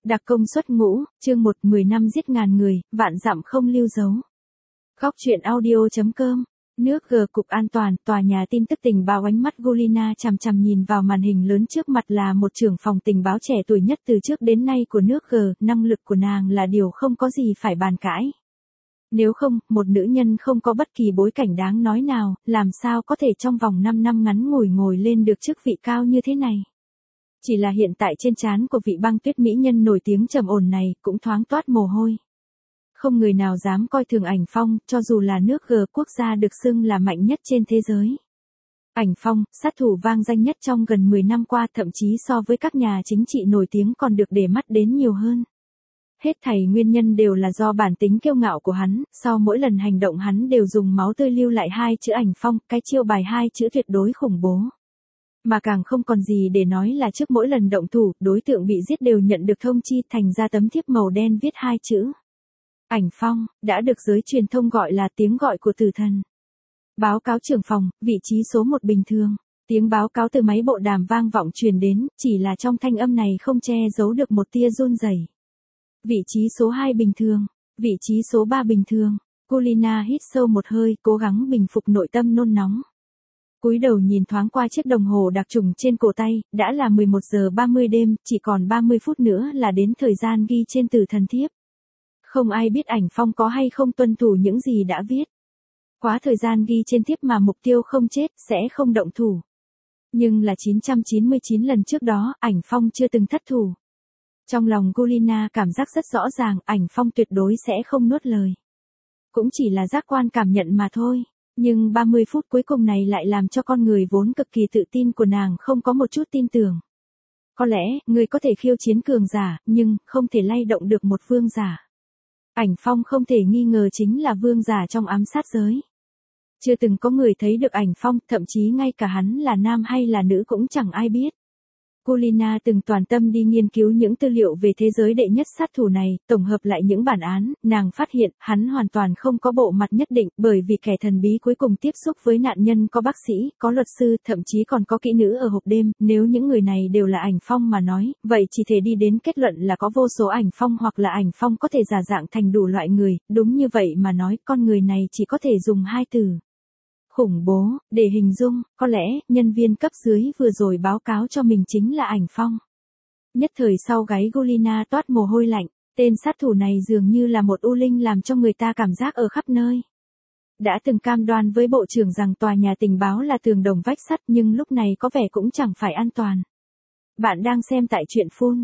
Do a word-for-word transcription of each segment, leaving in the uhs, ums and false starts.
Đặc công xuất ngũ, chương một, mười năm giết ngàn người, vạn dặm không lưu dấu. Góc truyện audio chấm com. Nước G Cục An toàn, tòa nhà tin tức tình báo. Ánh mắt Gulina chằm chằm nhìn vào màn hình lớn trước mặt là một trưởng phòng tình báo trẻ tuổi nhất từ trước đến nay của nước G, năng lực của nàng là điều không có gì phải bàn cãi. Nếu không, một nữ nhân không có bất kỳ bối cảnh đáng nói nào, làm sao có thể trong vòng năm năm ngắn ngủi ngồi lên được chức vị cao như thế này. Chỉ là hiện tại trên trán của vị băng tuyết mỹ nhân nổi tiếng trầm ổn này cũng thoáng toát mồ hôi. Không người nào dám coi thường Ảnh Phong, cho dù là nước G quốc gia được xưng là mạnh nhất trên thế giới. Ảnh Phong, sát thủ vang danh nhất trong gần mười năm qua, thậm chí so với các nhà chính trị nổi tiếng còn được để mắt đến nhiều hơn. Hết thảy nguyên nhân đều là do bản tính kiêu ngạo của hắn, sau mỗi lần hành động hắn đều dùng máu tươi lưu lại hai chữ Ảnh Phong, cái chiêu bài hai chữ tuyệt đối khủng bố. Mà càng không còn gì để nói là trước mỗi lần động thủ, đối tượng bị giết đều nhận được thông chi thành ra tấm thiếp màu đen viết hai chữ. Ảnh Phong, đã được giới truyền thông gọi là tiếng gọi của tử thần. Báo cáo trưởng phòng, vị trí số một bình thường. Tiếng báo cáo từ máy bộ đàm vang vọng truyền đến, chỉ là trong thanh âm này không che giấu được một tia run rẩy. Vị trí số hai bình thường. Vị trí số ba bình thường. Gulina hít sâu một hơi, cố gắng bình phục nội tâm nôn nóng. Cúi đầu nhìn thoáng qua chiếc đồng hồ đặc trùng trên cổ tay, đã là mười một giờ ba mươi đêm, chỉ còn ba mươi phút nữa là đến thời gian ghi trên tử thần thiếp. Không ai biết Ảnh Phong có hay không tuân thủ những gì đã viết. Quá thời gian ghi trên thiếp mà mục tiêu không chết, sẽ không động thủ. Nhưng là chín trăm chín mươi chín lần trước đó, Ảnh Phong chưa từng thất thủ. Trong lòng Gulina cảm giác rất rõ ràng, Ảnh Phong tuyệt đối sẽ không nuốt lời. Cũng chỉ là giác quan cảm nhận mà thôi. Nhưng ba mươi phút cuối cùng này lại làm cho con người vốn cực kỳ tự tin của nàng không có một chút tin tưởng. Có lẽ, người có thể khiêu chiến cường giả, nhưng không thể lay động được một vương giả. Ảnh Phong không thể nghi ngờ chính là vương giả trong ám sát giới. Chưa từng có người thấy được Ảnh Phong, thậm chí ngay cả hắn là nam hay là nữ cũng chẳng ai biết. Gulina từng toàn tâm đi nghiên cứu những tư liệu về thế giới đệ nhất sát thủ này, tổng hợp lại những bản án, nàng phát hiện, hắn hoàn toàn không có bộ mặt nhất định, bởi vì kẻ thần bí cuối cùng tiếp xúc với nạn nhân có bác sĩ, có luật sư, thậm chí còn có kỹ nữ ở hộp đêm, nếu những người này đều là Ảnh Phong mà nói, vậy chỉ thể đi đến kết luận là có vô số Ảnh Phong hoặc là Ảnh Phong có thể giả dạng thành đủ loại người, đúng như vậy mà nói, con người này chỉ có thể dùng hai từ. Khủng bố, để hình dung, có lẽ, nhân viên cấp dưới vừa rồi báo cáo cho mình chính là Ảnh Phong. Nhất thời sau gáy Gulina toát mồ hôi lạnh, tên sát thủ này dường như là một u linh làm cho người ta cảm giác ở khắp nơi. Đã từng cam đoan với bộ trưởng rằng tòa nhà tình báo là tường đồng vách sắt nhưng lúc này có vẻ cũng chẳng phải an toàn. Bạn đang xem tại truyện phun,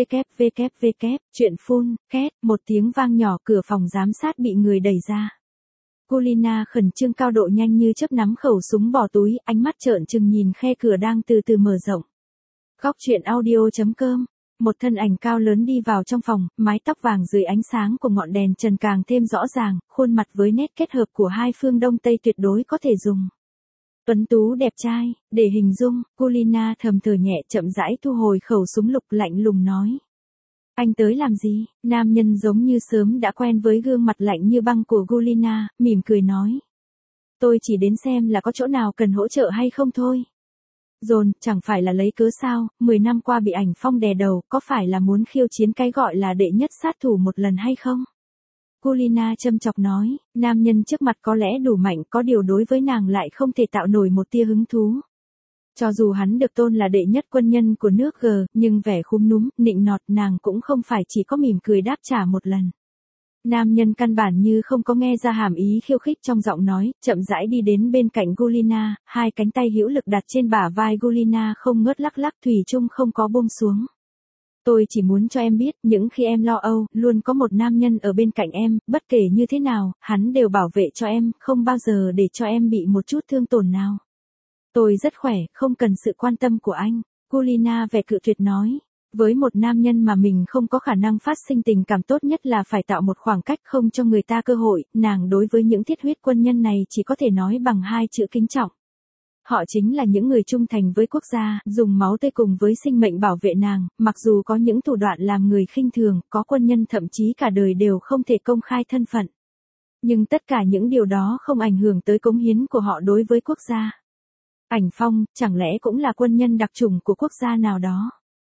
www, truyện phun, két, một tiếng vang nhỏ cửa phòng giám sát bị người đẩy ra. Gulina khẩn trương cao độ nhanh như chớp nắm khẩu súng bỏ túi, ánh mắt trợn trừng nhìn khe cửa đang từ từ mở rộng. Góc truyện audio chấm com. Một thân ảnh cao lớn đi vào trong phòng, mái tóc vàng dưới ánh sáng của ngọn đèn trần càng thêm rõ ràng, khuôn mặt với nét kết hợp của hai phương Đông Tây tuyệt đối có thể dùng. Tuấn tú đẹp trai, để hình dung, Gulina thầm thở nhẹ chậm rãi thu hồi khẩu súng lục lạnh lùng nói. Anh tới làm gì? Nam nhân giống như sớm đã quen với gương mặt lạnh như băng của Gulina, mỉm cười nói. Tôi chỉ đến xem là có chỗ nào cần hỗ trợ hay không thôi. Dồn, chẳng phải là lấy cớ sao, mười năm qua bị Ảnh Phong đè đầu, có phải là muốn khiêu chiến cái gọi là đệ nhất sát thủ một lần hay không? Gulina châm chọc nói, nam nhân trước mặt có lẽ đủ mạnh, có điều đối với nàng lại không thể tạo nổi một tia hứng thú. Cho dù hắn được tôn là đệ nhất quân nhân của nước G, nhưng vẻ khúm núm, nịnh nọt nàng cũng không phải chỉ có mỉm cười đáp trả một lần. Nam nhân căn bản như không có nghe ra hàm ý khiêu khích trong giọng nói, chậm rãi đi đến bên cạnh Gulina, hai cánh tay hữu lực đặt trên bả vai Gulina không ngớt lắc lắc thủy chung không có buông xuống. Tôi chỉ muốn cho em biết, những khi em lo âu, luôn có một nam nhân ở bên cạnh em, bất kể như thế nào, hắn đều bảo vệ cho em, không bao giờ để cho em bị một chút thương tổn nào. Tôi rất khỏe, không cần sự quan tâm của anh. Gulina vẻ cự tuyệt nói. Với một nam nhân mà mình không có khả năng phát sinh tình cảm tốt nhất là phải tạo một khoảng cách không cho người ta cơ hội, nàng đối với những thiết huyết quân nhân này chỉ có thể nói bằng hai chữ kính trọng. Họ chính là những người trung thành với quốc gia, dùng máu tươi cùng với sinh mệnh bảo vệ nàng, mặc dù có những thủ đoạn làm người khinh thường, có quân nhân thậm chí cả đời đều không thể công khai thân phận. Nhưng tất cả những điều đó không ảnh hưởng tới cống hiến của họ đối với quốc gia. Ảnh Phong, chẳng lẽ cũng là quân nhân đặc chủng của quốc gia nào đó?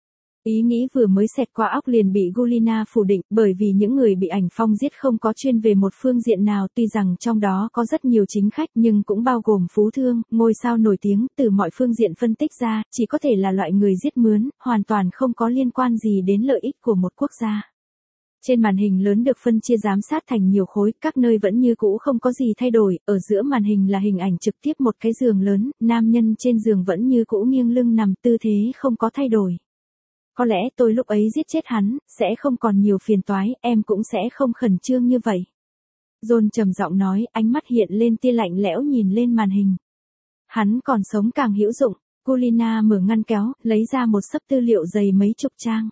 Ý nghĩ vừa mới xẹt qua óc liền bị Gulina phủ định, bởi vì những người bị ảnh phong giết không có chuyên về một phương diện nào, tuy rằng trong đó có rất nhiều chính khách nhưng cũng bao gồm phú thương, ngôi sao nổi tiếng, từ mọi phương diện phân tích ra, chỉ có thể là loại người giết mướn, hoàn toàn không có liên quan gì đến lợi ích của một quốc gia. Trên màn hình lớn được phân chia giám sát thành nhiều khối, các nơi vẫn như cũ không có gì thay đổi, ở giữa màn hình là hình ảnh trực tiếp một cái giường lớn, nam nhân trên giường vẫn như cũ nghiêng lưng nằm, tư thế không có thay đổi. Có lẽ tôi lúc ấy giết chết hắn, sẽ không còn nhiều phiền toái, em cũng sẽ không khẩn trương như vậy. John trầm giọng nói, ánh mắt hiện lên tia lạnh lẽo nhìn lên màn hình. Hắn còn sống càng hữu dụng. Gulina mở ngăn kéo, lấy ra một xấp tư liệu dày mấy chục trang.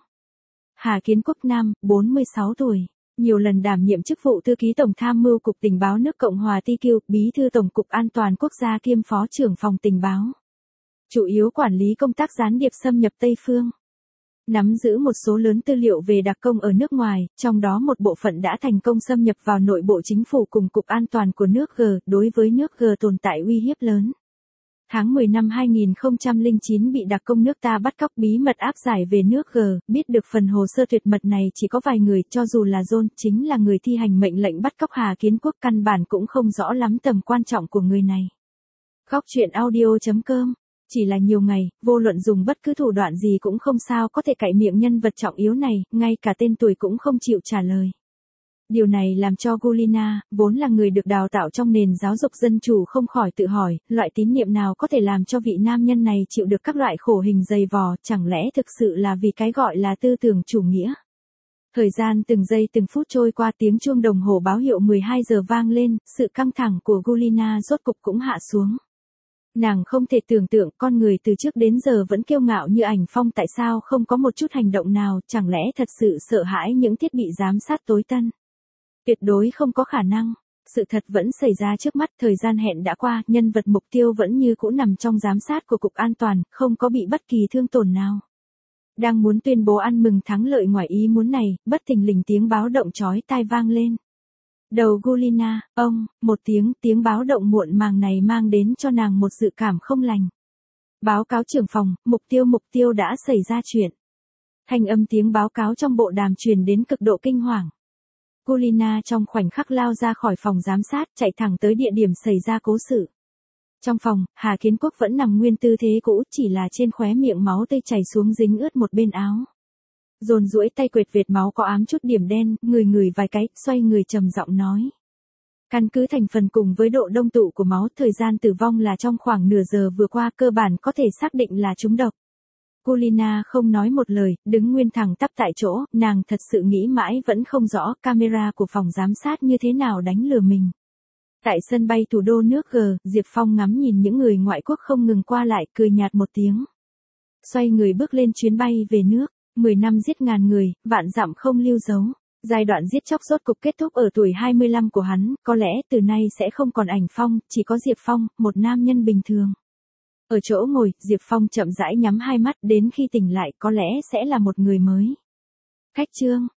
Hà Kiến Quốc nam, bốn mươi sáu tuổi, nhiều lần đảm nhiệm chức vụ thư ký tổng tham mưu Cục Tình báo nước Cộng hòa Ti Kiu, bí thư Tổng cục An toàn Quốc gia kiêm phó trưởng phòng tình báo. Chủ yếu quản lý công tác gián điệp xâm nhập Tây Phương. Nắm giữ một số lớn tư liệu về đặc công ở nước ngoài, trong đó một bộ phận đã thành công xâm nhập vào nội bộ chính phủ cùng Cục An toàn của nước G, đối với nước G tồn tại uy hiếp lớn. Tháng mười năm hai nghìn không trăm lẻ chín bị đặc công nước ta bắt cóc bí mật áp giải về nước G, biết được phần hồ sơ tuyệt mật này chỉ có vài người, cho dù là John, chính là người thi hành mệnh lệnh bắt cóc Hà Kiến Quốc, căn bản cũng không rõ lắm tầm quan trọng của người này. Góc truyện audio chấm com. Chỉ là nhiều ngày, vô luận dùng bất cứ thủ đoạn gì cũng không sao có thể cạy miệng nhân vật trọng yếu này, ngay cả tên tuổi cũng không chịu trả lời. Điều này làm cho Gulina, vốn là người được đào tạo trong nền giáo dục dân chủ không khỏi tự hỏi, loại tín niệm nào có thể làm cho vị nam nhân này chịu được các loại khổ hình dày vò, chẳng lẽ thực sự là vì cái gọi là tư tưởng chủ nghĩa. Thời gian từng giây từng phút trôi qua, tiếng chuông đồng hồ báo hiệu mười hai giờ vang lên, sự căng thẳng của Gulina rốt cục cũng hạ xuống. Nàng không thể tưởng tượng con người từ trước đến giờ vẫn kiêu ngạo như ảnh phong tại sao không có một chút hành động nào, chẳng lẽ thật sự sợ hãi những thiết bị giám sát tối tân. Tuyệt đối không có khả năng. Sự thật vẫn xảy ra trước mắt, thời gian hẹn đã qua, nhân vật mục tiêu vẫn như cũ nằm trong giám sát của Cục An toàn, không có bị bất kỳ thương tổn nào. Đang muốn tuyên bố ăn mừng thắng lợi ngoài ý muốn này, bất thình lình tiếng báo động chói tai vang lên. Đầu Gulina, ông, một tiếng, tiếng báo động muộn màng này mang đến cho nàng một dự cảm không lành. Báo cáo trưởng phòng, mục tiêu mục tiêu đã xảy ra chuyện. Thanh âm tiếng báo cáo trong bộ đàm truyền đến cực độ kinh hoàng. Gulina trong khoảnh khắc lao ra khỏi phòng giám sát, chạy thẳng tới địa điểm xảy ra cố sự. Trong phòng, Hà Kiến Quốc vẫn nằm nguyên tư thế cũ, chỉ là trên khóe miệng máu tươi chảy xuống dính ướt một bên áo. Dồn duỗi tay quệt vệt máu có ám chút điểm đen, người người vài cái, xoay người trầm giọng nói. Căn cứ thành phần cùng với độ đông tụ của máu, thời gian tử vong là trong khoảng nửa giờ vừa qua, cơ bản có thể xác định là trúng độc. Gulina không nói một lời, đứng nguyên thẳng tắp tại chỗ, nàng thật sự nghĩ mãi vẫn không rõ camera của phòng giám sát như thế nào đánh lừa mình. Tại sân bay thủ đô nước G, Diệp Phong ngắm nhìn những người ngoại quốc không ngừng qua lại, cười nhạt một tiếng. Xoay người bước lên chuyến bay về nước, mười năm giết ngàn người, vạn dặm không lưu dấu. Giai đoạn giết chóc rốt cục kết thúc ở tuổi hai mươi lăm của hắn, có lẽ từ nay sẽ không còn ảnh Phong, chỉ có Diệp Phong, một nam nhân bình thường. Ở chỗ ngồi, Diệp Phong chậm rãi nhắm hai mắt, đến khi tỉnh lại có lẽ sẽ là một người mới. Khách chương.